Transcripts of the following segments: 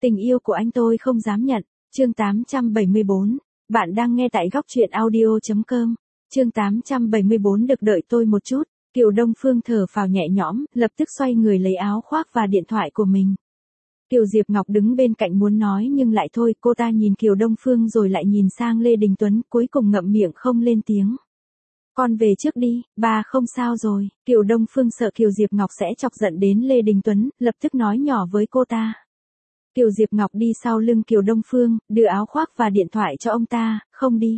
Tình yêu của anh tôi không dám nhận. Chương 874. Bạn đang nghe tại góc truyện audio.com. Chương 874 được đợi tôi một chút. Kiều Đông Phương thở phào nhẹ nhõm, lập tức xoay người lấy áo khoác và điện thoại của mình. Kiều Diệp Ngọc đứng bên cạnh muốn nói nhưng lại thôi, cô ta nhìn Kiều Đông Phương rồi lại nhìn sang Lê Đình Tuấn, cuối cùng ngậm miệng không lên tiếng. Con về trước đi, ba không sao rồi. Kiều Đông Phương sợ Kiều Diệp Ngọc sẽ chọc giận đến Lê Đình Tuấn, lập tức nói nhỏ với cô ta. Kiều Diệp Ngọc đi sau lưng Kiều Đông Phương, đưa áo khoác và điện thoại cho ông ta, không đi.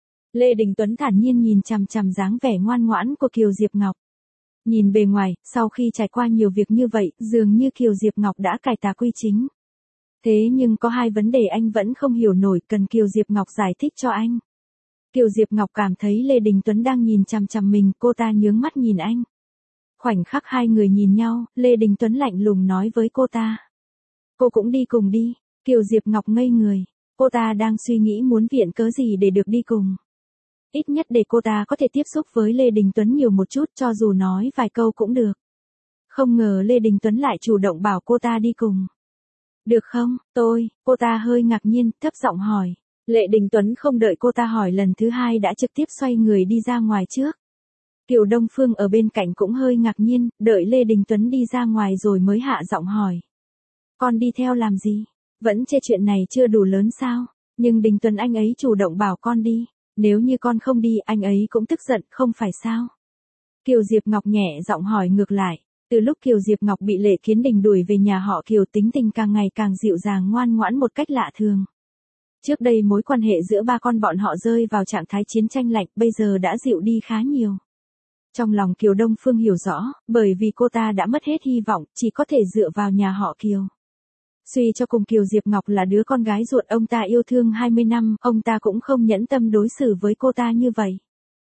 Lê Đình Tuấn thản nhiên nhìn chằm chằm dáng vẻ ngoan ngoãn của Kiều Diệp Ngọc. Nhìn bề ngoài, sau khi trải qua nhiều việc như vậy, dường như Kiều Diệp Ngọc đã cải tà quy chính. Thế nhưng có hai vấn đề anh vẫn không hiểu nổi, cần Kiều Diệp Ngọc giải thích cho anh. Kiều Diệp Ngọc cảm thấy Lê Đình Tuấn đang nhìn chằm chằm mình, cô ta nhướng mắt nhìn anh. Khoảnh khắc hai người nhìn nhau, Lê Đình Tuấn lạnh lùng nói với cô ta. Cô cũng đi cùng đi. Kiều Diệp Ngọc ngây người. Cô ta đang suy nghĩ muốn viện cớ gì để được đi cùng. Ít nhất để cô ta có thể tiếp xúc với Lê Đình Tuấn nhiều một chút, cho dù nói vài câu cũng được. Không ngờ Lê Đình Tuấn lại chủ động bảo cô ta đi cùng. Được không, cô ta hơi ngạc nhiên, thấp giọng hỏi. Lê Đình Tuấn không đợi cô ta hỏi lần thứ hai đã trực tiếp xoay người đi ra ngoài trước. Kiều Đông Phương ở bên cạnh cũng hơi ngạc nhiên, đợi Lê Đình Tuấn đi ra ngoài rồi mới hạ giọng hỏi. Con đi theo làm gì? Vẫn chê chuyện này chưa đủ lớn sao? Nhưng Đình Tuấn anh ấy chủ động bảo con đi. Nếu như con không đi, anh ấy cũng tức giận, không phải sao? Kiều Diệp Ngọc nhẹ giọng hỏi ngược lại. Từ lúc Kiều Diệp Ngọc bị Lệ Kiến Đình đuổi về nhà họ Kiều, tính tình càng ngày càng dịu dàng ngoan ngoãn một cách lạ thường. Trước đây mối quan hệ giữa ba con bọn họ rơi vào trạng thái chiến tranh lạnh, bây giờ đã dịu đi khá nhiều. Trong lòng Kiều Đông Phương hiểu rõ, bởi vì cô ta đã mất hết hy vọng, chỉ có thể dựa vào nhà họ Kiều. Suy cho cùng Kiều Diệp Ngọc là đứa con gái ruột ông ta yêu thương 20 năm, ông ta cũng không nhẫn tâm đối xử với cô ta như vậy.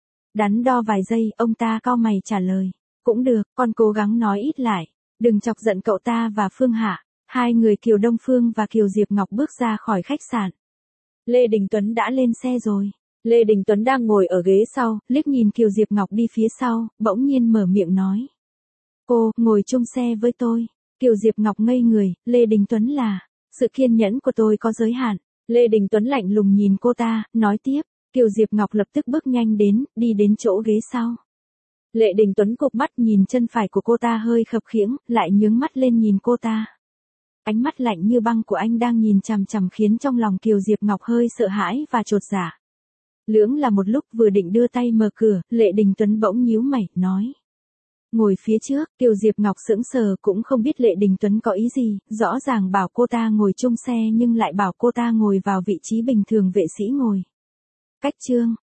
Đắn đo vài giây, ông ta cau mày trả lời. Cũng được, con cố gắng nói ít lại. Đừng chọc giận cậu ta và Phương Hạ. Hai người Kiều Đông Phương và Kiều Diệp Ngọc bước ra khỏi khách sạn. Lê Đình Tuấn đã lên xe rồi. Lê Đình Tuấn đang ngồi ở ghế sau, liếc nhìn Kiều Diệp Ngọc đi phía sau, bỗng nhiên mở miệng nói. Cô, ngồi chung xe với tôi. Kiều Diệp Ngọc ngây người, Lê Đình Tuấn là, sự kiên nhẫn của tôi có giới hạn. Lê Đình Tuấn lạnh lùng nhìn cô ta, nói tiếp. Kiều Diệp Ngọc lập tức bước nhanh đến, đi đến chỗ ghế sau. Lê Đình Tuấn cụp mắt nhìn chân phải của cô ta hơi khập khiễng, lại nhướng mắt lên nhìn cô ta. Ánh mắt lạnh như băng của anh đang nhìn chằm chằm khiến trong lòng Kiều Diệp Ngọc hơi sợ hãi và chột dạ. Lưỡng là một lúc vừa định đưa tay mở cửa, Lê Đình Tuấn bỗng nhíu mày, nói. Ngồi phía trước, Kiều Diệp Ngọc sững sờ cũng không biết Lê Đình Tuấn có ý gì, rõ ràng bảo cô ta ngồi chung xe nhưng lại bảo cô ta ngồi vào vị trí bình thường vệ sĩ ngồi. Cách chương,